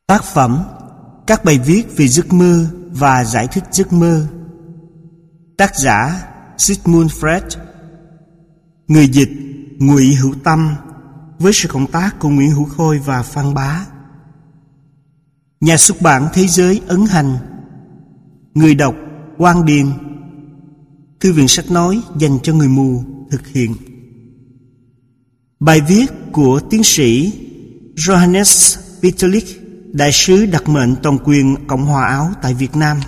Tác phẩm: các bài viết về giấc mơ và giải thích giấc mơ. Tác giả: Sigmund Freud. Người dịch: Ngụy Hữu Tâm, với sự cộng tác của Nguyễn Hữu Khôi và Phan Bá. Nhà xuất bản Thế Giới ấn hành. Người đọc: Quang Điền. Thư viện sách nói dành cho người mù thực hiện. Bài viết của tiến sĩ Johannes Peterlich, đại sứ đặc mệnh toàn quyền Cộng hòa Áo tại Việt Nam.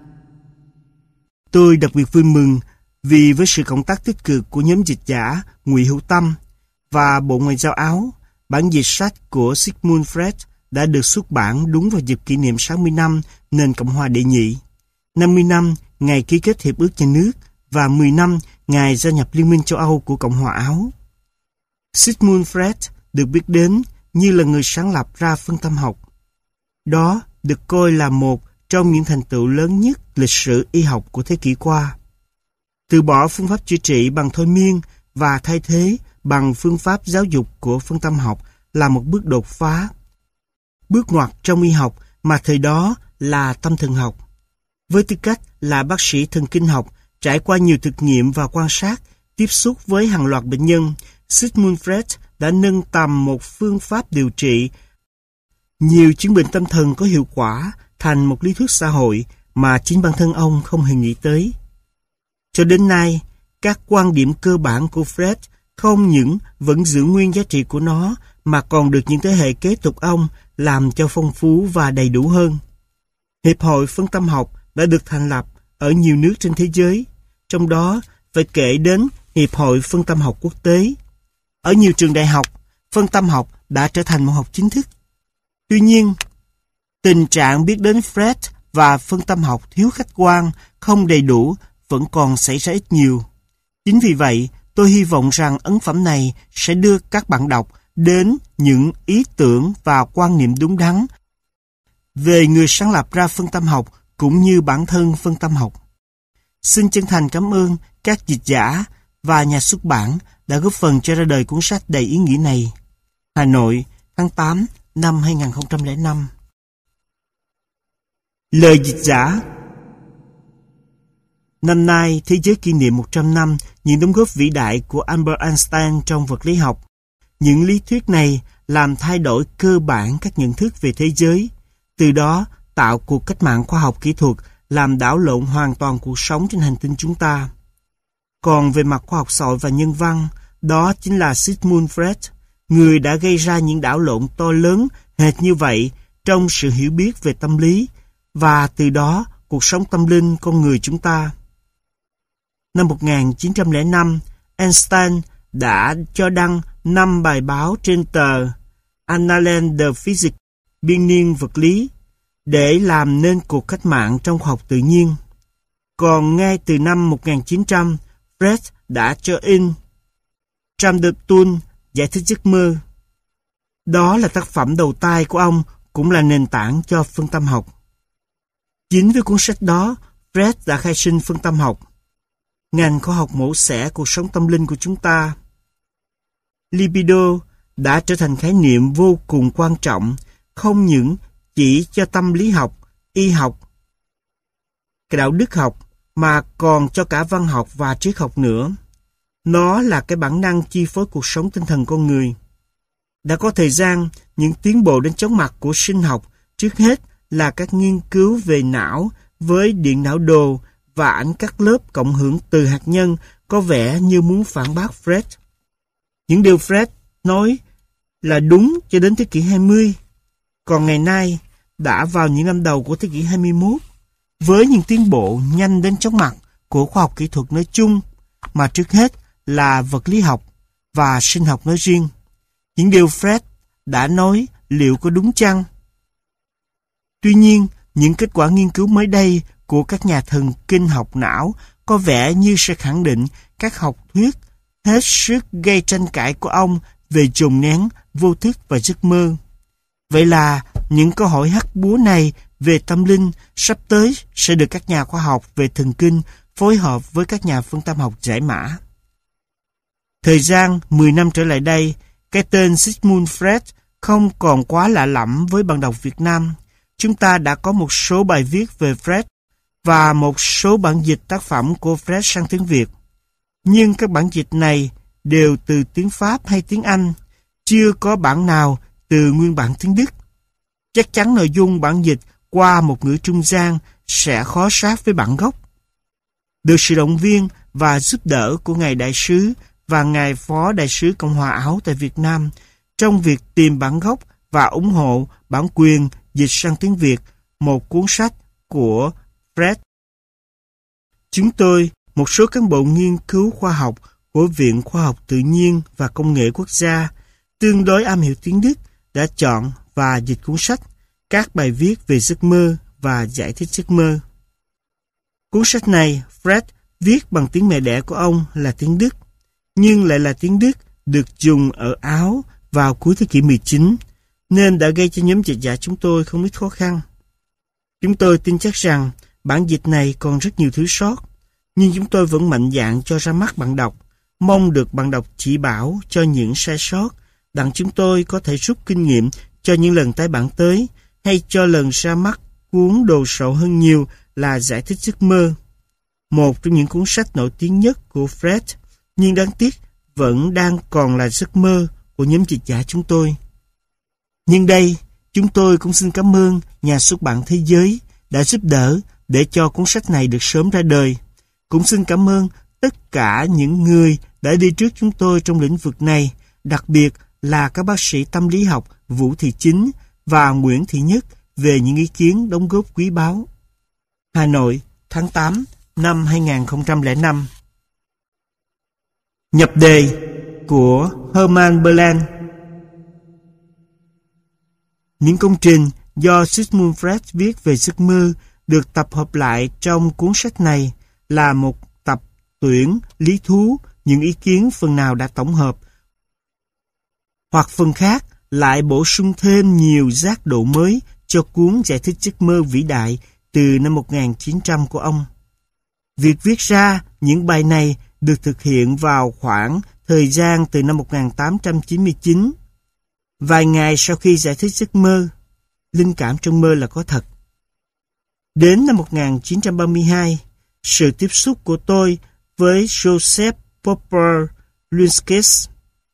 Tôi đặc biệt vui mừng vì với sự cộng tác tích cực của nhóm dịch giả Ngụy Hữu Tâm và Bộ Ngoại giao Áo, bản dịch sách của Sigmund Freud đã được xuất bản đúng vào dịp kỷ niệm 60 năm nền Cộng hòa đệ nhị, 50 năm ngày ký kết Hiệp ước Nhà nước và 10 năm ngày gia nhập Liên minh châu Âu của Cộng hòa Áo. Sigmund Freud được biết đến như là người sáng lập ra phân tâm học. Đó được coi là một trong những thành tựu lớn nhất lịch sử y học của thế kỷ qua. Từ bỏ phương pháp chữa trị bằng thôi miên và thay thế bằng phương pháp giáo dục của phân tâm học là một bước đột phá, bước ngoặt trong y học mà thời đó là tâm thần học. Với tư cách là bác sĩ thần kinh học, trải qua nhiều thực nghiệm và quan sát, tiếp xúc với hàng loạt bệnh nhân, Sigmund Freud đã nâng tầm một phương pháp điều trị nhiều chứng bệnh tâm thần có hiệu quả thành một lý thuyết xã hội mà chính bản thân ông không hề nghĩ tới. Cho đến nay, các quan điểm cơ bản của Freud không những vẫn giữ nguyên giá trị của nó mà còn được những thế hệ kế tục ông làm cho phong phú và đầy đủ hơn. Hiệp hội phân tâm học đã được thành lập ở nhiều nước trên thế giới, trong đó phải kể đến Hiệp hội phân tâm học quốc tế. Ở nhiều trường đại học, phân tâm học đã trở thành một học chính thức. Tuy nhiên, tình trạng biết đến Freud và phân tâm học thiếu khách quan, không đầy đủ vẫn còn xảy ra ít nhiều. Chính vì vậy, tôi hy vọng rằng ấn phẩm này sẽ đưa các bạn đọc đến những ý tưởng và quan niệm đúng đắn về người sáng lập ra phân tâm học cũng như bản thân phân tâm học. Xin chân thành cảm ơn các dịch giả và nhà xuất bản đã góp phần cho ra đời cuốn sách đầy ý nghĩa này. Hà Nội, tháng 8 năm 2005. Lời dịch giả. Năm nay, thế giới kỷ niệm 100 năm những đóng góp vĩ đại của Albert Einstein trong vật lý học. Những lý thuyết này làm thay đổi cơ bản các nhận thức về thế giới, từ đó tạo cuộc cách mạng khoa học kỹ thuật, làm đảo lộn hoàn toàn cuộc sống trên hành tinh chúng ta. Còn về mặt khoa học xã hội và nhân văn, đó chính là Sigmund Freud, người đã gây ra những đảo lộn to lớn hệt như vậy trong sự hiểu biết về tâm lý, và từ đó cuộc sống tâm linh con người chúng ta. Năm 1905, Einstein đã cho đăng 5 bài báo trên tờ Annalen der Physik, biên niên vật lý, để làm nên cuộc cách mạng trong khoa học tự nhiên. Còn ngay từ năm 1900, Freud đã cho in Traum der Tun, giải thích giấc mơ. Đó là tác phẩm đầu tay của ông, cũng là nền tảng cho phân tâm học. Chính với cuốn sách đó, Freud đã khai sinh phân tâm học, ngành khoa học mổ xẻ cuộc sống tâm linh của chúng ta. Libido đã trở thành khái niệm vô cùng quan trọng, không những chỉ cho tâm lý học, y học, đạo đức học, mà còn cho cả văn học và triết học nữa. Nó là cái bản năng chi phối cuộc sống tinh thần con người. Đã có thời gian, những tiến bộ đến chóng mặt của sinh học, trước hết là các nghiên cứu về não với điện não đồ và ảnh các lớp cộng hưởng từ hạt nhân có vẻ như muốn phản bác Freud. Những điều Freud nói là đúng cho đến thế kỷ 20. Còn ngày nay, đã vào những năm đầu của thế kỷ 21, với những tiến bộ nhanh đến chóng mặt của khoa học kỹ thuật nói chung, mà trước hết là vật lý học và sinh học nói riêng, những điều Freud đã nói liệu có đúng chăng? Tuy nhiên, những kết quả nghiên cứu mới đây của các nhà thần kinh học não có vẻ như sẽ khẳng định các học thuyết hết sức gây tranh cãi của ông về chồn nén, vô thức và giấc mơ. Vậy là những câu hỏi hắc búa này về tâm linh sắp tới sẽ được các nhà khoa học về thần kinh phối hợp với các nhà phân tâm học giải mã. Thời gian 10 năm trở lại đây, cái tên Sigmund Freud không còn quá lạ lẫm với bạn đọc Việt Nam. Chúng ta đã có một số bài viết về Fred và một số bản dịch tác phẩm của Fred sang tiếng Việt. Nhưng các bản dịch này đều từ tiếng Pháp hay tiếng Anh, chưa có bản nào từ nguyên bản tiếng Đức. Chắc chắn nội dung bản dịch qua một ngữ trung gian sẽ khó sát với bản gốc. Được sự động viên và giúp đỡ của Ngài Đại sứ và Ngài Phó Đại sứ Cộng hòa Áo tại Việt Nam trong việc tìm bản gốc và ủng hộ bản quyền dịch sang tiếng Việt một cuốn sách của Fred. Chúng tôi, một số cán bộ nghiên cứu khoa học của Viện Khoa học Tự nhiên và Công nghệ Quốc gia, tương đối am hiểu tiếng Đức, đã chọn và dịch cuốn sách, các bài viết về giấc mơ và giải thích giấc mơ. Cuốn sách này, Fred viết bằng tiếng mẹ đẻ của ông là tiếng Đức, nhưng lại là tiếng Đức được dùng ở Áo vào cuối thế kỷ 19, nên đã gây cho nhóm dịch giả chúng tôi không ít khó khăn. Chúng tôi tin chắc rằng bản dịch này còn rất nhiều thứ sót, nhưng chúng tôi vẫn mạnh dạn cho ra mắt bạn đọc, mong được bạn đọc chỉ bảo cho những sai sót, đặng chúng tôi có thể rút kinh nghiệm cho những lần tái bản tới, hay cho lần ra mắt cuốn đồ sộ hơn nhiều là Giải thích giấc mơ. Một trong những cuốn sách nổi tiếng nhất của Fred, nhưng đáng tiếc vẫn đang còn là giấc mơ của nhóm dịch giả chúng tôi. Nhưng đây, chúng tôi cũng xin cảm ơn nhà xuất bản Thế giới đã giúp đỡ để cho cuốn sách này được sớm ra đời. Cũng xin cảm ơn tất cả những người đã đi trước chúng tôi trong lĩnh vực này, đặc biệt là các bác sĩ tâm lý học Vũ Thị Chính và Nguyễn Thị Nhất về những ý kiến đóng góp quý báu. Hà Nội, tháng 8 năm 2005. Nhập đề của Hermann Berland. Những công trình do Sigmund Freud viết về giấc mơ được tập hợp lại trong cuốn sách này là một tập tuyển lý thú những ý kiến phần nào đã tổng hợp, hoặc phần khác lại bổ sung thêm nhiều giác độ mới cho cuốn Giải thích giấc mơ vĩ đại từ năm 1900 của ông. Việc viết ra những bài này được thực hiện vào khoảng thời gian từ năm 1899. Vài ngày sau khi giải thích giấc mơ, linh cảm trong mơ là có thật. Đến năm 1932, sự tiếp xúc của tôi với Joseph Popper Lynskis.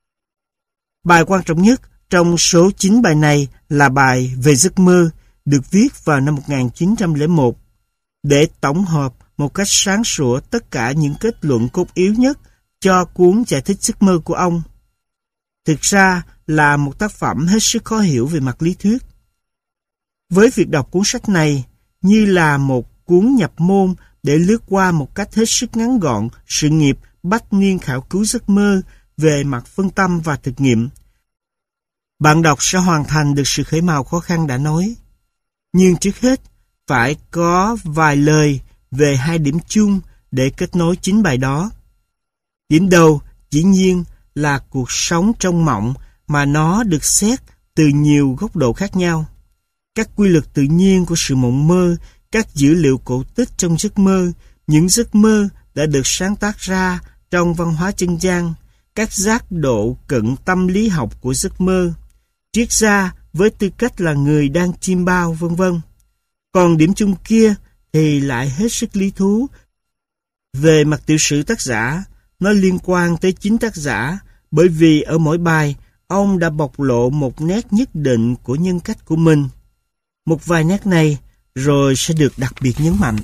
Bài quan trọng nhất trong số 9 bài này là bài về giấc mơ, được viết vào năm 1901, để tổng hợp một cách sáng sủa tất cả những kết luận cốt yếu nhất cho cuốn Giải thích giấc mơ của ông. Thực ra là một tác phẩm hết sức khó hiểu về mặt lý thuyết. Với việc đọc cuốn sách này như là một cuốn nhập môn để lướt qua một cách hết sức ngắn gọn sự nghiệp bách niên khảo cứu giấc mơ về mặt phân tâm và thực nghiệm, bạn đọc sẽ hoàn thành được sự khởi mào khó khăn đã nói. Nhưng trước hết, phải có vài lời về hai điểm chung để kết nối chính bài đó. Điểm đầu, dĩ nhiên, là cuộc sống trong mộng mà nó được xét từ nhiều góc độ khác nhau. Các quy luật tự nhiên của sự mộng mơ, các dữ liệu cổ tích trong giấc mơ, những giấc mơ đã được sáng tác ra trong văn hóa dân gian, các giác độ cận tâm lý học của giấc mơ, triết gia với tư cách là người đang chiêm bao, vân vân. Còn điểm chung kia thì lại hết sức lý thú. Về mặt tiểu sử tác giả, nó liên quan tới chính tác giả, bởi vì ở mỗi bài, ông đã bộc lộ một nét nhất định của nhân cách của mình. Một vài nét này rồi sẽ được đặc biệt nhấn mạnh.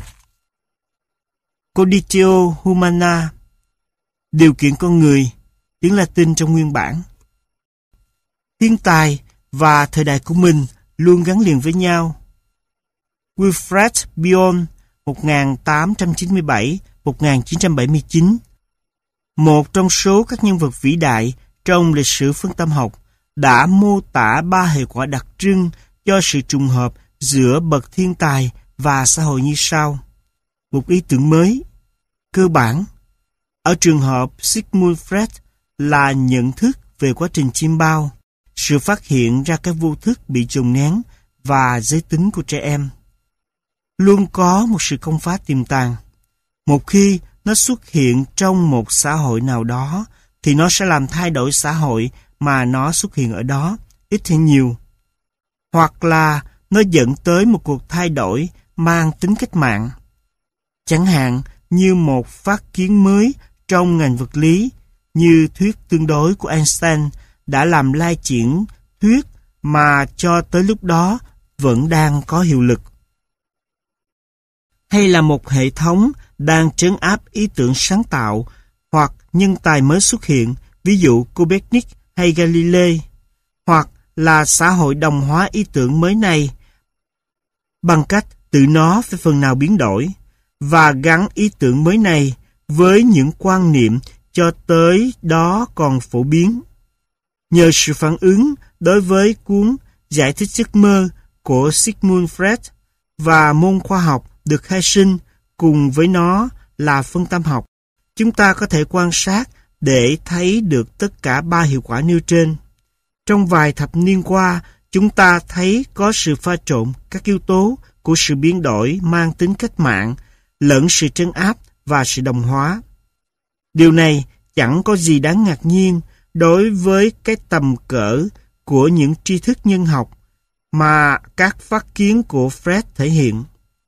Conditio humana, điều kiện con người, tiếng Latin trong nguyên bản. Thiên tài và thời đại của mình luôn gắn liền với nhau. Wilfred Bion 1897-1979, một trong số các nhân vật vĩ đại trong lịch sử phân tâm học, đã mô tả 3 hệ quả đặc trưng cho sự trùng hợp giữa bậc thiên tài và xã hội như sau. Một ý tưởng mới, cơ bản, ở trường hợp Sigmund Freud là nhận thức về quá trình chiêm bao, sự phát hiện ra cái vô thức bị dồn nén và giới tính của trẻ em. Luôn có một sự công phá tiềm tàng. Một khi nó xuất hiện trong một xã hội nào đó, thì nó sẽ làm thay đổi xã hội mà nó xuất hiện ở đó, ít hay nhiều. Hoặc là nó dẫn tới một cuộc thay đổi mang tính cách mạng. Chẳng hạn như một phát kiến mới trong ngành vật lý, như thuyết tương đối của Einstein đã làm lai triển thuyết mà cho tới lúc đó vẫn đang có hiệu lực. Hay là một hệ thống đang trấn áp ý tưởng sáng tạo hoặc nhân tài mới xuất hiện, ví dụ Copernic hay Galilei, hoặc là xã hội đồng hóa ý tưởng mới này bằng cách tự nó phải phần nào biến đổi và gắn ý tưởng mới này với những quan niệm cho tới đó còn phổ biến. Nhờ sự phản ứng đối với cuốn Giải thích giấc mơ của Sigmund Freud và môn khoa học được khai sinh cùng với nó là phân tâm học, chúng ta có thể quan sát để thấy được tất cả ba hiệu quả nêu trên. Trong vài thập niên qua, chúng ta thấy có sự pha trộn các yếu tố của sự biến đổi mang tính cách mạng, lẫn sự trấn áp và sự đồng hóa. Điều này chẳng có gì đáng ngạc nhiên đối với cái tầm cỡ của những tri thức nhân học mà các phát kiến của Freud thể hiện.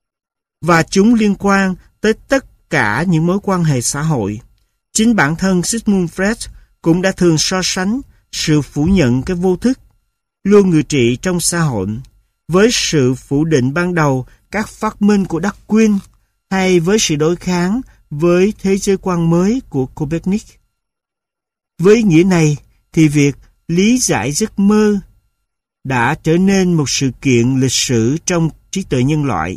Và chúng liên quan tới tất cả những mối quan hệ xã hội. Chính bản thân Sigmund Freud cũng đã thường so sánh sự phủ nhận cái vô thức luôn ngự trị trong xã hội với sự phủ định ban đầu các phát minh của Darwin hay với sự đối kháng với thế giới quan mới của Copernic. Với ý nghĩa này thì việc lý giải giấc mơ đã trở nên một sự kiện lịch sử trong trí tuệ nhân loại.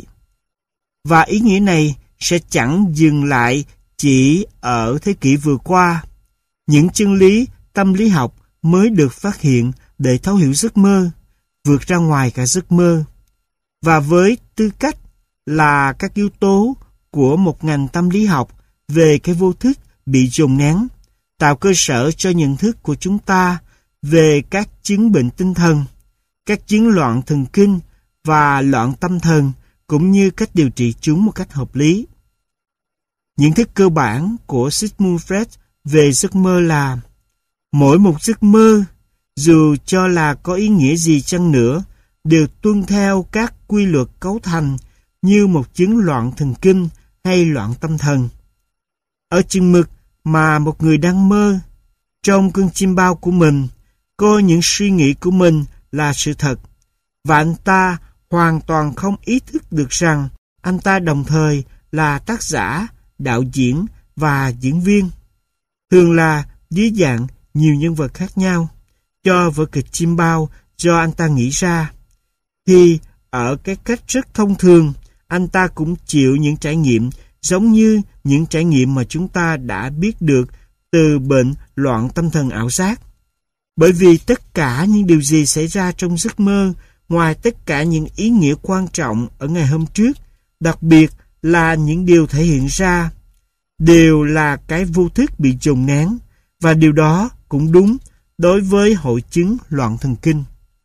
Và ý nghĩa này sẽ chẳng dừng lại chỉ ở thế kỷ vừa qua. Những chân lý tâm lý học mới được phát hiện để thấu hiểu giấc mơ, vượt ra ngoài cả giấc mơ. Và với tư cách là các yếu tố của một ngành tâm lý học về cái vô thức bị dồn nén, tạo cơ sở cho nhận thức của chúng ta về các chứng bệnh tinh thần, các chứng loạn thần kinh và loạn tâm thần, cũng như cách điều trị chúng một cách hợp lý. Nhận thức cơ bản của Sigmund Freud về giấc mơ là mỗi một giấc mơ, dù cho là có ý nghĩa gì chăng nữa, đều tuân theo các quy luật cấu thành như một chứng loạn thần kinh hay loạn tâm thần. Ở chừng mực mà một người đang mơ, trong cơn chim bao của mình, coi những suy nghĩ của mình là sự thật, và anh ta hoàn toàn không ý thức được rằng anh ta đồng thời là tác giả, đạo diễn và diễn viên, thường là dưới dạng nhiều nhân vật khác nhau, cho vở kịch chim bao do anh ta nghĩ ra. Thì ở cái cách rất thông thường, anh ta cũng chịu những trải nghiệm giống như những trải nghiệm mà chúng ta đã biết được từ bệnh loạn tâm thần ảo giác. Bởi vì tất cả những điều gì xảy ra trong giấc mơ, ngoài tất cả những ý nghĩa quan trọng ở ngày hôm trước, đặc biệt là những điều thể hiện ra, đều là cái vô thức bị dồn nén, và điều đó cũng đúng đối với hội chứng loạn thần kinh.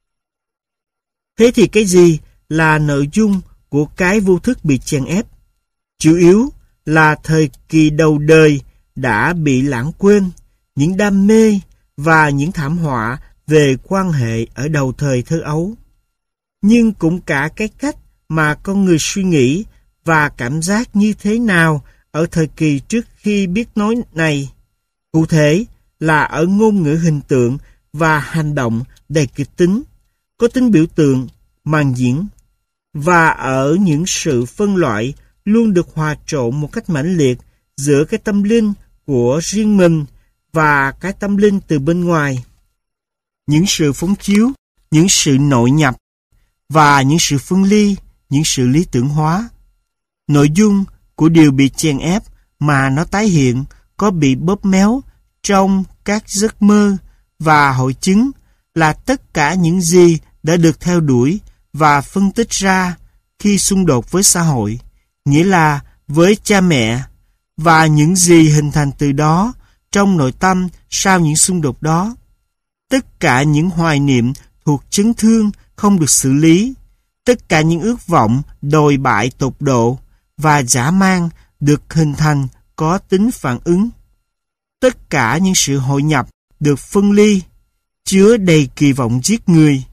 Thế thì cái gì là nội dung của cái vô thức bị chèn ép? Chủ yếu là thời kỳ đầu đời đã bị lãng quên, những đam mê và những thảm họa về quan hệ ở đầu thời thơ ấu. Nhưng cũng cả cái cách mà con người suy nghĩ và cảm giác như thế nào ở thời kỳ trước khi biết nói này. Cụ thể là ở ngôn ngữ hình tượng và hành động đầy kịch tính, có tính biểu tượng, màn diễn, và ở những sự phân loại luôn được hòa trộn một cách mãnh liệt giữa cái tâm linh của riêng mình và cái tâm linh từ bên ngoài. Những sự phóng chiếu, những sự nội nhập và những sự phân ly, những sự lý tưởng hóa. Nội dung của điều bị chèn ép mà nó tái hiện có bị bóp méo trong các giấc mơ và hội chứng là tất cả những gì đã được theo đuổi và phân tích ra khi xung đột với xã hội, nghĩa là với cha mẹ, và những gì hình thành từ đó trong nội tâm sau những xung đột đó. Tất cả những hoài niệm thuộc chấn thương không được xử lý, tất cả những ước vọng đồi bại tột độ và dã man được hình thành có tính phản ứng. Tất cả những sự hội nhập được phân ly, chứa đầy kỳ vọng giết người.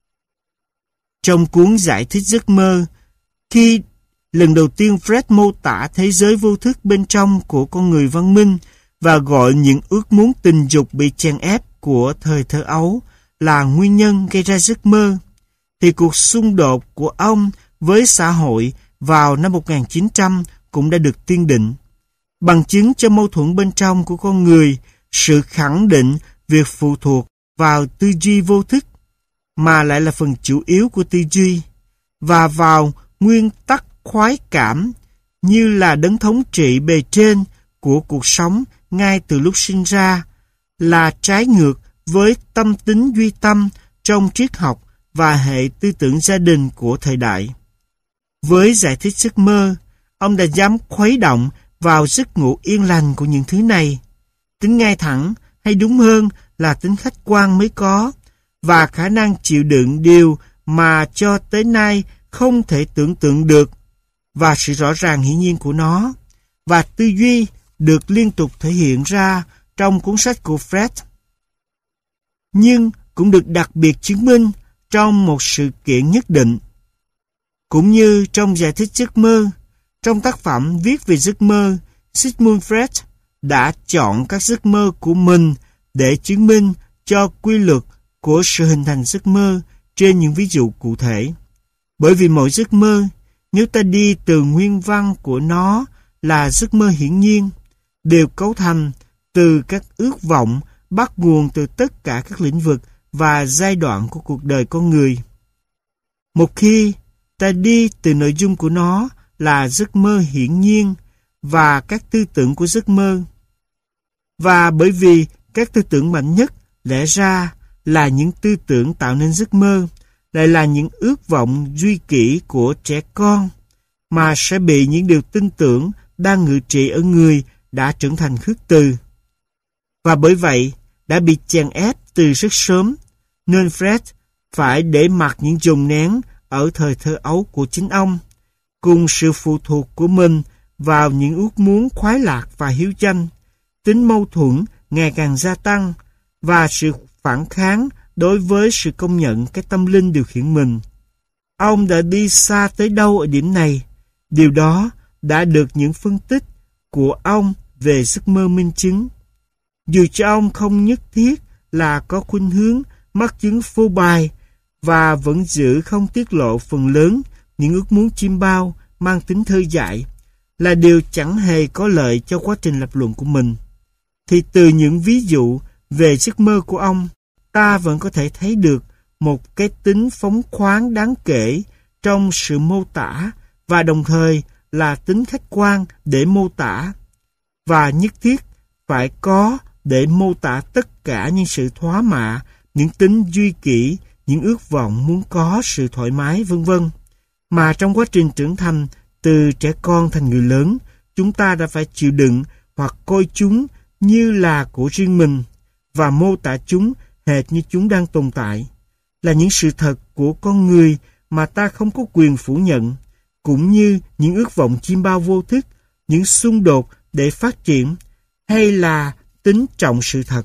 Trong cuốn giải thích giấc mơ, khi lần đầu tiên Fred mô tả thế giới vô thức bên trong của con người văn minh và gọi những ước muốn tình dục bị chèn ép của thời thơ ấu là nguyên nhân gây ra giấc mơ, thì cuộc xung đột của ông với xã hội vào năm 1900 cũng đã được tiên định. Bằng chứng cho mâu thuẫn bên trong của con người, sự khẳng định việc phụ thuộc vào tư duy vô thức, mà lại là phần chủ yếu của tư duy, và vào nguyên tắc khoái cảm như là đấng thống trị bề trên của cuộc sống ngay từ lúc sinh ra, là trái ngược với tâm tính duy tâm trong triết học và hệ tư tưởng gia đình của thời đại. Với giải thích giấc mơ, ông đã dám khuấy động vào giấc ngủ yên lành của những thứ này. Tính ngay thẳng, hay đúng hơn là tính khách quan mới có, và khả năng chịu đựng điều mà cho tới nay không thể tưởng tượng được, và sự rõ ràng hiển nhiên của nó, và tư duy được liên tục thể hiện ra trong cuốn sách của Fred. Nhưng cũng được đặc biệt chứng minh trong một sự kiện nhất định. Cũng như trong giải thích giấc mơ, trong tác phẩm viết về giấc mơ, Sigmund Freud đã chọn các giấc mơ của mình để chứng minh cho quy luật của sự hình thành giấc mơ trên những ví dụ cụ thể. Bởi vì mỗi giấc mơ, nếu ta đi từ nguyên văn của nó là giấc mơ hiển nhiên, đều cấu thành từ các ước vọng bắt nguồn từ tất cả các lĩnh vực và giai đoạn của cuộc đời con người. Một khi ta đi từ nội dung của nó là giấc mơ hiển nhiên và các tư tưởng của giấc mơ, và bởi vì các tư tưởng mạnh nhất lẽ ra là những tư tưởng tạo nên giấc mơ, lại là những ước vọng duy kỷ của trẻ con, mà sẽ bị những điều tin tưởng đang ngự trị ở người đã trưởng thành khước từ. Và bởi vậy, đã bị chèn ép từ rất sớm, nên Fred phải để mặc những dồn nén ở thời thơ ấu của chính ông, cùng sự phụ thuộc của mình vào những ước muốn khoái lạc và hiếu tranh, tính mâu thuẫn ngày càng gia tăng, và sự phản kháng đối với sự công nhận cái tâm linh điều khiển mình. Ông đã đi xa tới đâu ở điểm này? Điều đó đã được những phân tích của ông về giấc mơ minh chứng. Dù cho ông không nhất thiết là có khuynh hướng mắc chứng phô bày và vẫn giữ không tiết lộ phần lớn những ước muốn chiêm bao mang tính thơ dại, là điều chẳng hề có lợi cho quá trình lập luận của mình, thì từ những ví dụ về giấc mơ của ông, ta vẫn có thể thấy được một cái tính phóng khoáng đáng kể trong sự mô tả, và đồng thời là tính khách quan để mô tả, và nhất thiết phải có để mô tả tất cả những sự thoá mạ, những tính duy kỷ, những ước vọng muốn có sự thoải mái, vân vân, mà trong quá trình trưởng thành từ trẻ con thành người lớn, chúng ta đã phải chịu đựng hoặc coi chúng như là của riêng mình và mô tả chúng hệt như chúng đang tồn tại, là những sự thật của con người mà ta không có quyền phủ nhận, cũng như những ước vọng chiêm bao vô thức, những xung đột để phát triển, hay là tính trọng sự thật.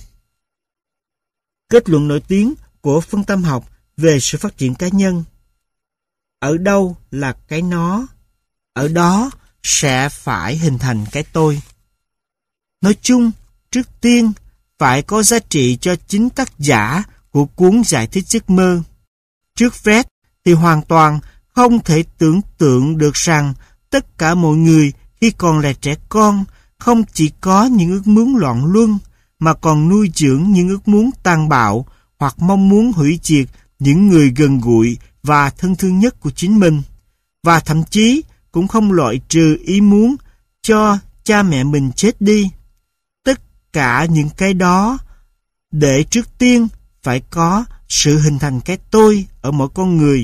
Kết luận nổi tiếng của phân tâm học về sự phát triển cá nhân: ở đâu là cái nó, ở đó sẽ phải hình thành cái tôi. Nói chung, trước tiên phải có giá trị cho chính tác giả của cuốn giải thích giấc mơ. Trước Fred thì hoàn toàn không thể tưởng tượng được rằng tất cả mọi người khi còn là trẻ con không chỉ có những ước muốn loạn luân, mà còn nuôi dưỡng những ước muốn tàn bạo hoặc mong muốn hủy diệt những người gần gũi và thân thương nhất của chính mình, và thậm chí cũng không loại trừ ý muốn cho cha mẹ mình chết đi. Tất cả những cái đó để trước tiên phải có sự hình thành cái tôi ở mỗi con người.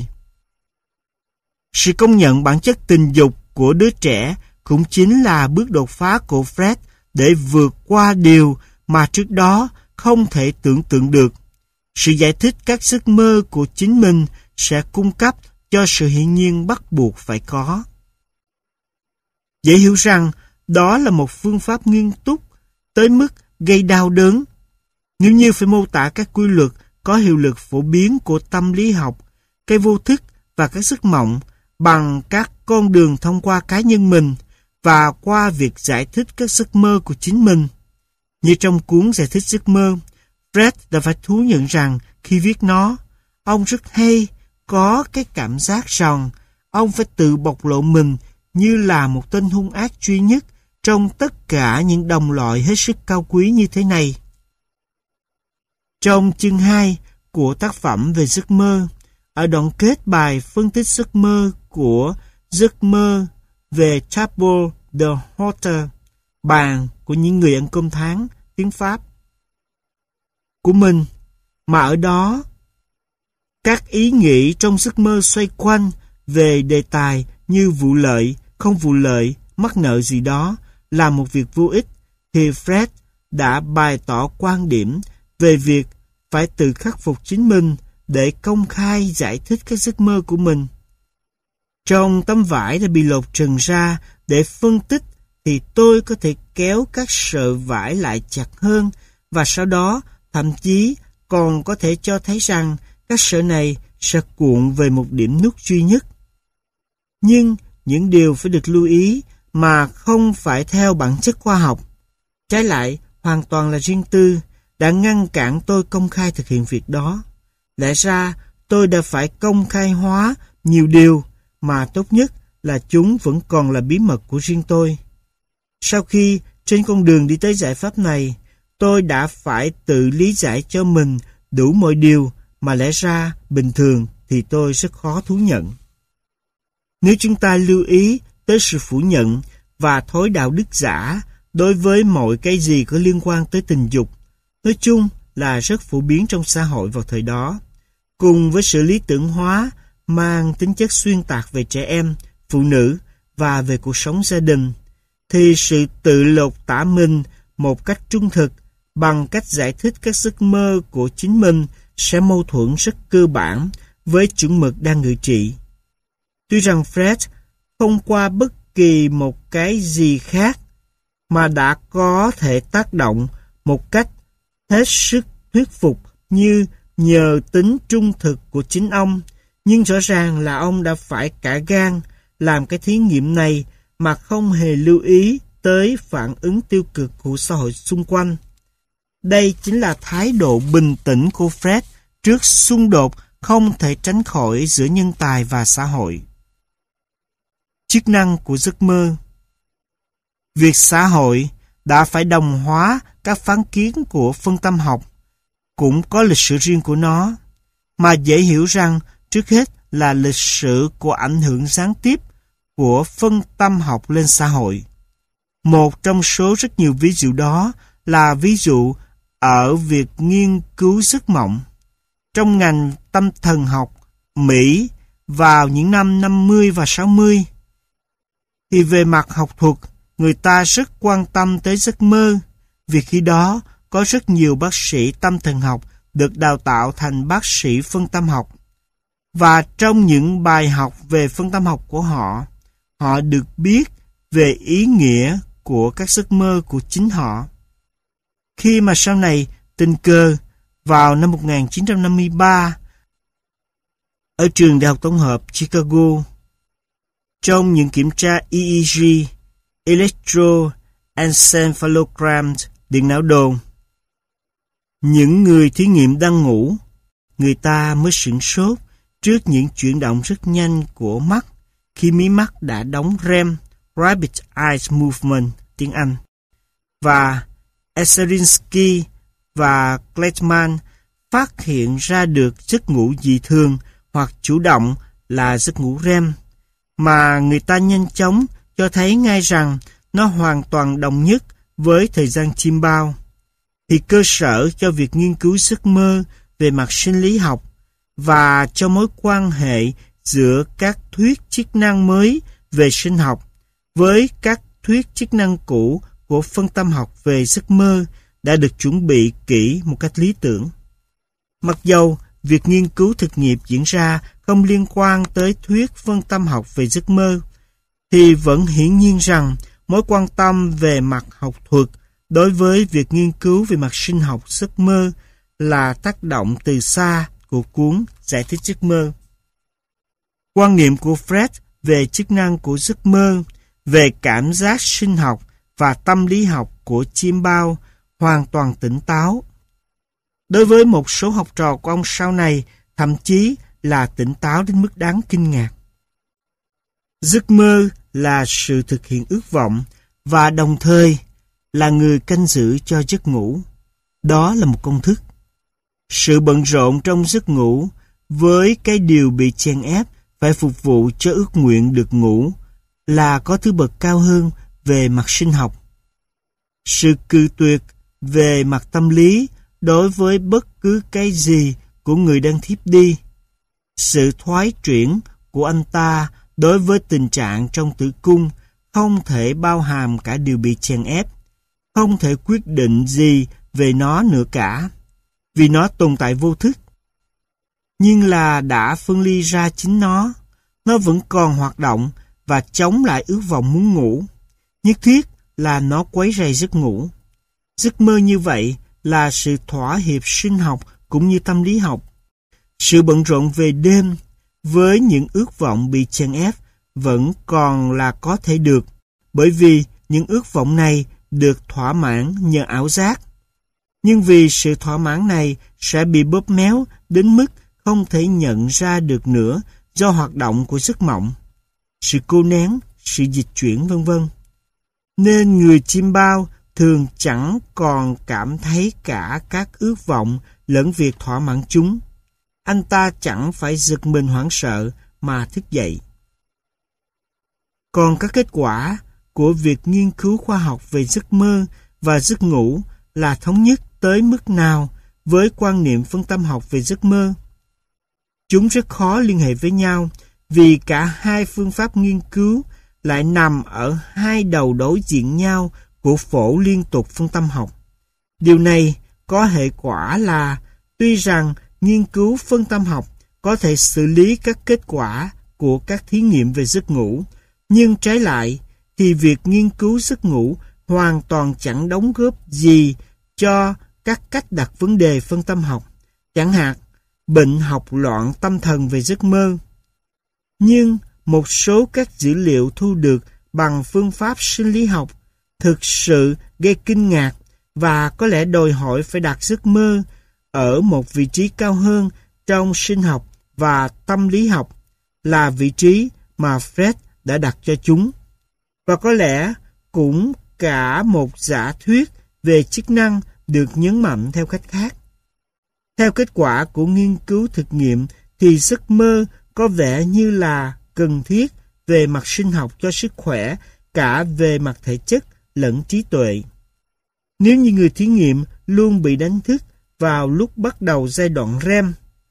Sự công nhận bản chất tình dục của đứa trẻ cũng chính là bước đột phá của Fred để vượt qua điều mà trước đó không thể tưởng tượng được. Sự giải thích các giấc mơ của chính mình sẽ cung cấp cho sự hiển nhiên bắt buộc phải có. Dễ hiểu rằng đó là một phương pháp nghiêm túc tới mức gây đau đớn. Nếu như phải mô tả các quy luật có hiệu lực phổ biến của tâm lý học, cái vô thức và các giấc mộng bằng các con đường thông qua cá nhân mình và qua việc giải thích các giấc mơ của chính mình. Như trong cuốn giải thích giấc mơ, Fred đã phải thú nhận rằng khi viết nó, ông rất hay có cái cảm giác rằng ông phải tự bộc lộ mình như là một tên hung ác duy nhất trong tất cả những đồng loại hết sức cao quý như thế này. Trong chương 2 của tác phẩm về giấc mơ, ở đoạn kết bài phân tích giấc mơ của giấc mơ về Table de Hote, bàn của những người ăn cơm tháng, tiếng Pháp của mình, mà ở đó các ý nghĩ trong giấc mơ xoay quanh về đề tài như vụ lợi, không vụ lợi, mắc nợ gì đó là một việc vô ích, thì Fred đã bày tỏ quan điểm về việc phải tự khắc phục chính mình để công khai giải thích các giấc mơ của mình. Trong tấm vải đã bị lột trần ra để phân tích thì tôi có thể kéo các sợi vải lại chặt hơn và sau đó thậm chí còn có thể cho thấy rằng các sợi này sẽ cuộn về một điểm nút duy nhất. Nhưng những điều phải được lưu ý mà không phải theo bản chất khoa học, trái lại hoàn toàn là riêng tư, đã ngăn cản tôi công khai thực hiện việc đó. Lẽ ra tôi đã phải công khai hóa nhiều điều mà tốt nhất là chúng vẫn còn là bí mật của riêng tôi. Sau khi trên con đường đi tới giải pháp này, tôi đã phải tự lý giải cho mình đủ mọi điều mà lẽ ra bình thường thì tôi rất khó thú nhận. Nếu chúng ta lưu ý tới sự phủ nhận và thói đạo đức giả đối với mọi cái gì có liên quan tới tình dục, nói chung là rất phổ biến trong xã hội vào thời đó, cùng với sự lý tưởng hóa mang tính chất xuyên tạc về trẻ em, phụ nữ và về cuộc sống gia đình, thì sự tự lột tả mình một cách trung thực bằng cách giải thích các giấc mơ của chính mình sẽ mâu thuẫn rất cơ bản với chuẩn mực đang ngự trị. Tuy rằng Fred không qua bất kỳ một cái gì khác mà đã có thể tác động một cách hết sức thuyết phục như nhờ tính trung thực của chính ông, nhưng rõ ràng là ông đã phải cả gan làm cái thí nghiệm này mà không hề lưu ý tới phản ứng tiêu cực của xã hội xung quanh. Đây chính là thái độ bình tĩnh của Fred trước xung đột không thể tránh khỏi giữa nhân tài và xã hội. Chức năng của giấc mơ. Việc xã hội đã phải đồng hóa các phán kiến của phân tâm học cũng có lịch sử riêng của nó, mà dễ hiểu rằng trước hết là lịch sử của ảnh hưởng gián tiếp của phân tâm học lên xã hội. Một trong số rất nhiều ví dụ đó là ví dụ ở việc nghiên cứu giấc mộng. Trong ngành tâm thần học Mỹ vào những năm 50 và 60, thì về mặt học thuật, người ta rất quan tâm tới giấc mơ, vì khi đó có rất nhiều bác sĩ tâm thần học được đào tạo thành bác sĩ phân tâm học. Và trong những bài học về phân tâm học của họ, họ được biết về ý nghĩa của các giấc mơ của chính họ. Khi mà sau này tình cờ vào năm 1953 ở trường Đại học Tổng hợp Chicago, trong những kiểm tra EEG, Electroencephalogram, điện não đồ, những người thí nghiệm đang ngủ, người ta mới sửng sốt trước những chuyển động rất nhanh của mắt khi mí mắt đã đóng REM, Rapid Eye Movement, tiếng Anh. Và Eserinsky và Kleitman phát hiện ra được giấc ngủ dị thường hoặc chủ động là giấc ngủ REM, mà người ta nhanh chóng cho thấy ngay rằng nó hoàn toàn đồng nhất với thời gian chiêm bao. Thì cơ sở cho việc nghiên cứu giấc mơ về mặt sinh lý học và cho mối quan hệ giữa các thuyết chức năng mới về sinh học với các thuyết chức năng cũ của phân tâm học về giấc mơ đã được chuẩn bị kỹ một cách lý tưởng. Mặc dầu việc nghiên cứu thực nghiệm diễn ra không liên quan tới thuyết phân tâm học về giấc mơ, thì vẫn hiển nhiên rằng mối quan tâm về mặt học thuật đối với việc nghiên cứu về mặt sinh học giấc mơ là tác động từ xa của cuốn Giải thích giấc mơ. Quan niệm của Freud về chức năng của giấc mơ, về cảm giác sinh học và tâm lý học của chim bao hoàn toàn tỉnh táo. Đối với một số học trò của ông sau này, thậm chí là tỉnh táo đến mức đáng kinh ngạc. Giấc mơ là sự thực hiện ước vọng và đồng thời là người canh giữ cho giấc ngủ. Đó là một công thức. Sự bận rộn trong giấc ngủ với cái điều bị chèn ép phải phục vụ cho ước nguyện được ngủ là có thứ bậc cao hơn về mặt sinh học. Sự cự tuyệt về mặt tâm lý đối với bất cứ cái gì của người đang thiếp đi. Sự thoái chuyển của anh ta đối với tình trạng trong tử cung không thể bao hàm cả điều bị chèn ép, không thể quyết định gì về nó nữa cả, vì nó tồn tại vô thức. Nhưng là đã phân ly ra chính nó vẫn còn hoạt động và chống lại ước vọng muốn ngủ. Nhất thiết là nó quấy rầy giấc ngủ. Giấc mơ như vậy là sự thỏa hiệp sinh học cũng như tâm lý học. Sự bận rộn về đêm với những ước vọng bị chèn ép vẫn còn là có thể được, bởi vì những ước vọng này được thỏa mãn nhờ ảo giác. Nhưng vì sự thỏa mãn này sẽ bị bóp méo đến mức không thể nhận ra được nữa do hoạt động của giấc mộng, sự cô nén, sự dịch chuyển vân vân. Nên người chim bao thường chẳng còn cảm thấy cả các ước vọng lẫn việc thỏa mãn chúng. Anh ta chẳng phải giật mình hoảng sợ mà thức dậy. Còn các kết quả của việc nghiên cứu khoa học về giấc mơ và giấc ngủ là thống nhất tới mức nào với quan niệm phân tâm học về giấc mơ? Chúng rất khó liên hệ với nhau vì cả hai phương pháp nghiên cứu lại nằm ở hai đầu đối diện nhau của phổ liên tục phân tâm học. Điều này có hệ quả là tuy rằng nghiên cứu phân tâm học có thể xử lý các kết quả của các thí nghiệm về giấc ngủ, nhưng trái lại thì việc nghiên cứu giấc ngủ hoàn toàn chẳng đóng góp gì cho các cách đặt vấn đề phân tâm học, chẳng hạn bệnh học loạn tâm thần về giấc mơ. Nhưng một số các dữ liệu thu được bằng phương pháp sinh lý học thực sự gây kinh ngạc và có lẽ đòi hỏi phải đặt giấc mơ ở một vị trí cao hơn trong sinh học và tâm lý học, là vị trí mà Freud đã đặt cho chúng. Và có lẽ cũng cả một giả thuyết về chức năng được nhấn mạnh theo cách khác. Theo kết quả của nghiên cứu thực nghiệm thì giấc mơ có vẻ như là cần thiết về mặt sinh học cho sức khỏe, cả về mặt thể chất lẫn trí tuệ. Nếu như người thí nghiệm luôn bị đánh thức vào lúc bắt đầu giai đoạn REM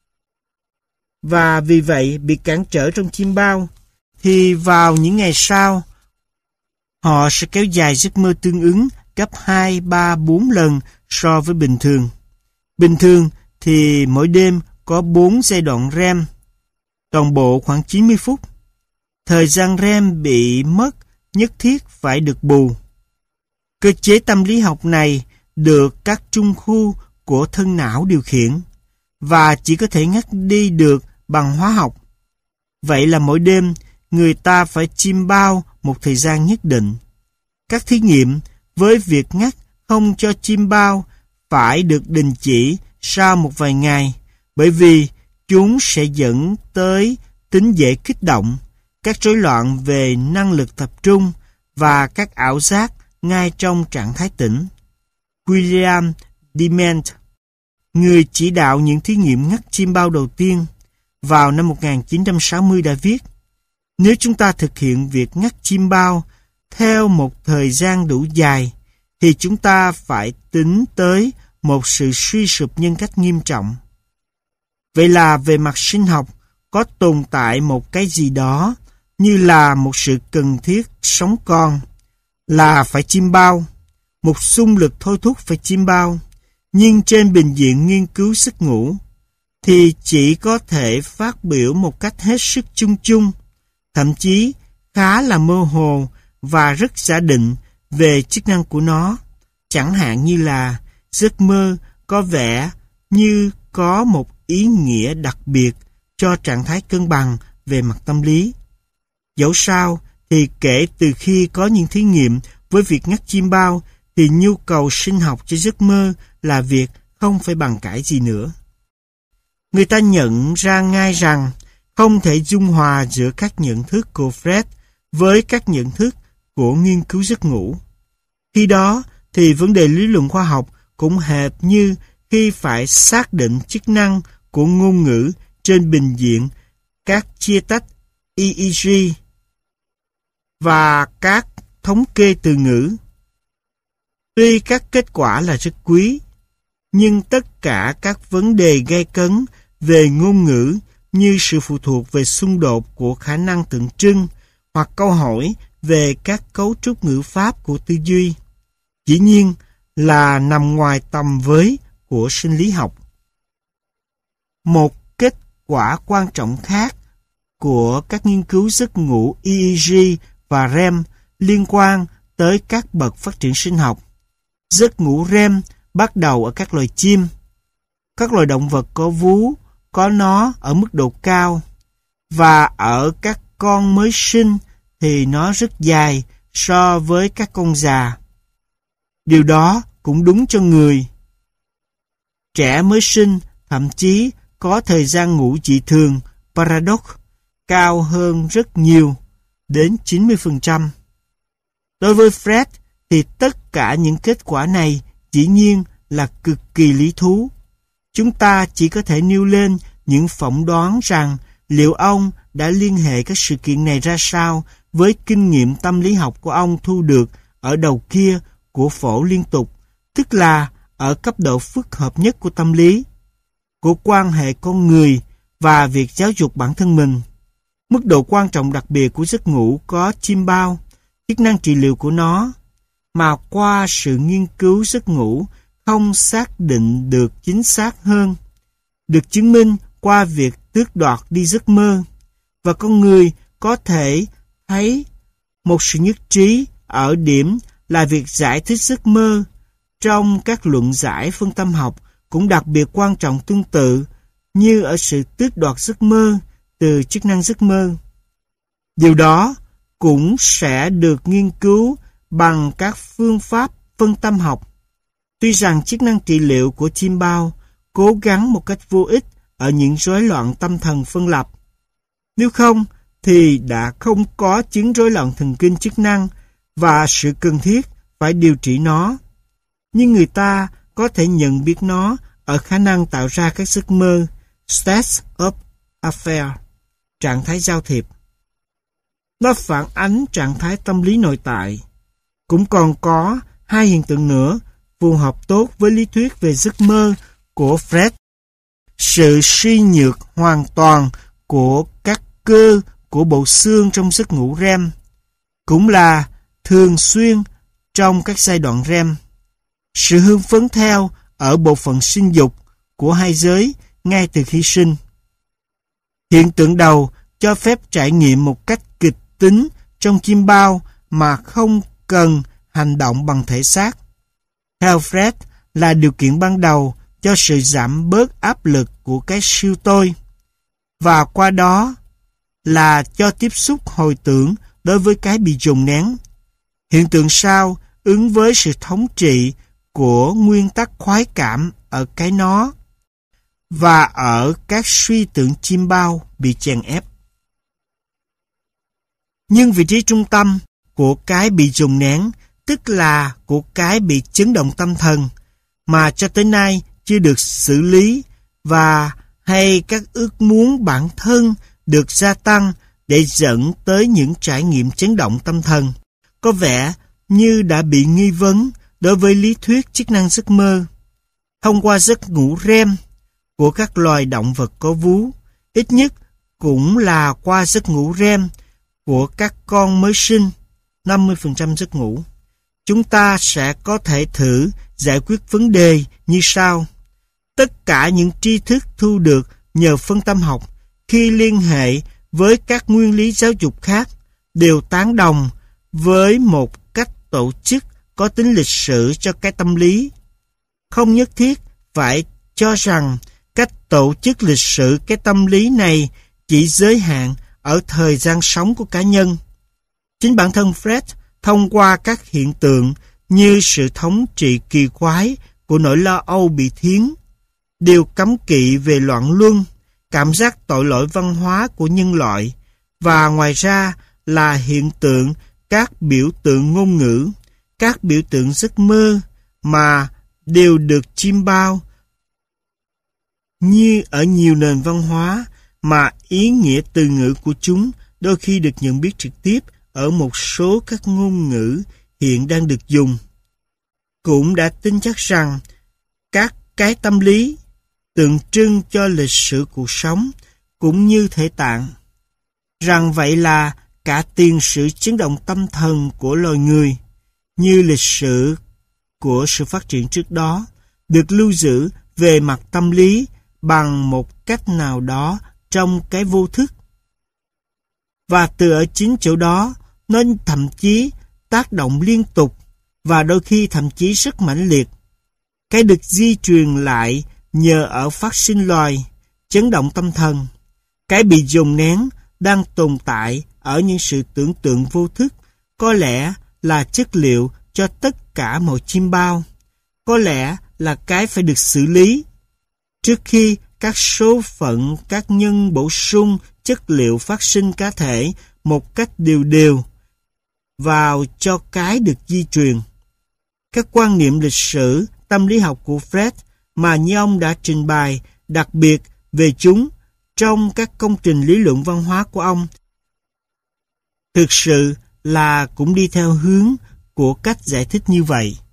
và vì vậy bị cản trở trong chim bao, thì vào những ngày sau họ sẽ kéo dài giấc mơ tương ứng gấp 2, 3, 4 lần so với bình thường. Bình thường thì mỗi đêm có 4 giai đoạn REM, toàn bộ khoảng 90 phút. Thời gian REM bị mất nhất thiết phải được bù. Cơ chế tâm lý học này được các trung khu của thân não điều khiển và chỉ có thể ngắt đi được bằng hóa học. Vậy là mỗi đêm người ta phải chim bao một thời gian nhất định. Các thí nghiệm với việc ngắt không cho chim bao phải được đình chỉ sau một vài ngày, bởi vì chúng sẽ dẫn tới tính dễ kích động, các rối loạn về năng lực tập trung và các ảo giác ngay trong trạng thái tỉnh. William Dement, người chỉ đạo những thí nghiệm ngắt chim bao đầu tiên vào năm 1960 đã viết: nếu chúng ta thực hiện việc ngắt chim bao theo một thời gian đủ dài, thì chúng ta phải tính tới một sự suy sụp nhân cách nghiêm trọng. Vậy là về mặt sinh học có tồn tại một cái gì đó như là một sự cần thiết sống còn, là phải chim bao, một xung lực thôi thúc phải chim bao. Nhưng trên bình diện nghiên cứu giấc ngủ thì chỉ có thể phát biểu một cách hết sức chung chung, thậm chí khá là mơ hồ và rất giả định về chức năng của nó. Chẳng hạn như là giấc mơ có vẻ như có một ý nghĩa đặc biệt cho trạng thái cân bằng về mặt tâm lý. Dẫu sao thì kể từ khi có những thí nghiệm với việc ngắt chim bao thì nhu cầu sinh học cho giấc mơ là việc không phải bàn cãi gì nữa. Người ta nhận ra ngay rằng không thể dung hòa giữa các nhận thức của Fred với các nhận thức của nghiên cứu giấc ngủ. Khi đó thì vấn đề lý luận khoa học cũng hệt như khi phải xác định chức năng của ngôn ngữ trên bình diện các chia tách EEG và các thống kê từ ngữ. Tuy các kết quả là rất quý, nhưng tất cả các vấn đề gay cấn về ngôn ngữ như sự phụ thuộc về xung đột của khả năng tượng trưng hoặc câu hỏi về các cấu trúc ngữ pháp của tư duy, dĩ nhiên là nằm ngoài tầm với của sinh lý học. Một kết quả quan trọng khác của các nghiên cứu giấc ngủ EEG và REM liên quan tới các bậc phát triển sinh học. Giấc ngủ REM bắt đầu ở các loài chim. Các loài động vật có vú có nó ở mức độ cao, và ở các con mới sinh thì nó rất dài so với các con già. Điều đó cũng đúng cho người. Trẻ mới sinh thậm chí có thời gian ngủ dị thường, paradox, cao hơn rất nhiều, đến 90%. Đối với Fred thì tất cả những kết quả này dĩ nhiên là cực kỳ lý thú. Chúng ta chỉ có thể nêu lên những phỏng đoán rằng liệu ông đã liên hệ các sự kiện này ra sao với kinh nghiệm tâm lý học của ông thu được ở đầu kia của phổ liên tục, tức là ở cấp độ phức hợp nhất của tâm lý, của quan hệ con người và việc giáo dục bản thân mình. Mức độ quan trọng đặc biệt của giấc ngủ có chim bao, chức năng trị liệu của nó, mà qua sự nghiên cứu giấc ngủ không xác định được chính xác hơn, được chứng minh qua việc tước đoạt đi giấc mơ, và con người có thể thấy một sự nhất trí ở điểm là việc giải thích giấc mơ trong các luận giải phân tâm học cũng đặc biệt quan trọng tương tự như ở sự tước đoạt giấc mơ từ chức năng giấc mơ. Điều đó cũng sẽ được nghiên cứu bằng các phương pháp phân tâm học. Tuy rằng chức năng trị liệu của chim bao cố gắng một cách vô ích ở những rối loạn tâm thần phân lập. Nếu không thì đã không có chứng rối loạn thần kinh chức năng và sự cần thiết phải điều trị nó. Nhưng người ta có thể nhận biết nó ở khả năng tạo ra các giấc mơ, states of affairs, trạng thái giao thiệp. Nó phản ánh trạng thái tâm lý nội tại. Cũng còn có hai hiện tượng nữa phù hợp tốt với lý thuyết về giấc mơ của Fred. Sự suy nhược hoàn toàn của các cơ của bộ xương trong giấc ngủ REM cũng là thường xuyên trong các giai đoạn REM. Sự hưng phấn theo ở bộ phận sinh dục của hai giới ngay từ khi sinh. Hiện tượng đầu cho phép trải nghiệm một cách kịch tính trong chim bao mà không cần hành động bằng thể xác. Theo Fred là điều kiện ban đầu cho sự giảm bớt áp lực của cái siêu tôi, và qua đó là cho tiếp xúc hồi tưởng đối với cái bị dồn nén. Hiện tượng sau ứng với sự thống trị của nguyên tắc khoái cảm ở cái nó và ở các suy tưởng chim bao bị chèn ép. Nhưng vị trí trung tâm của cái bị dồn nén, tức là của cái bị chấn động tâm thần, mà cho tới nay chưa được xử lý, và hay các ước muốn bản thân được gia tăng để dẫn tới những trải nghiệm chấn động tâm thần, có vẻ như đã bị nghi vấn đối với lý thuyết chức năng giấc mơ. Thông qua giấc ngủ REM của các loài động vật có vú, ít nhất cũng là qua giấc ngủ REM của các con mới sinh, 50% giấc ngủ, chúng ta sẽ có thể thử giải quyết vấn đề như sau. Tất cả những tri thức thu được nhờ phân tâm học khi liên hệ với các nguyên lý giáo dục khác đều tán đồng với một cách tổ chức có tính lịch sử cho cái tâm lý. Không nhất thiết phải cho rằng cách tổ chức lịch sử cái tâm lý này chỉ giới hạn ở thời gian sống của cá nhân. Chính bản thân Fred, thông qua các hiện tượng như sự thống trị kỳ quái của nỗi lo âu bị thiến, điều cấm kỵ về loạn luân, cảm giác tội lỗi văn hóa của nhân loại, và ngoài ra là hiện tượng các biểu tượng ngôn ngữ, các biểu tượng giấc mơ mà đều được chiêm bao. Như ở nhiều nền văn hóa mà ý nghĩa từ ngữ của chúng đôi khi được nhận biết trực tiếp ở một số các ngôn ngữ hiện đang được dùng. Cũng đã tin chắc rằng các cái tâm lý tượng trưng cho lịch sử cuộc sống cũng như thể tạng. Rằng vậy là cả tiền sử chấn động tâm thần của loài người, như lịch sử của sự phát triển trước đó, được lưu giữ về mặt tâm lý bằng một cách nào đó trong cái vô thức. Và từ ở chính chỗ đó, nó thậm chí tác động liên tục và đôi khi thậm chí rất mãnh liệt. Cái được di truyền lại nhờ ở phát sinh loài, chấn động tâm thần. Cái bị dồn nén đang tồn tại ở những sự tưởng tượng vô thức, có lẽ là chất liệu cho tất cả mọi chiêm bao. Có lẽ là cái phải được xử lý trước khi các số phận các nhân bổ sung chất liệu phát sinh cá thể một cách đều đều vào cho cái được di truyền. Các quan niệm lịch sử, tâm lý học của Fred mà như ông đã trình bày đặc biệt về chúng trong các công trình lý luận văn hóa của ông, thực sự là cũng đi theo hướng của cách giải thích như vậy.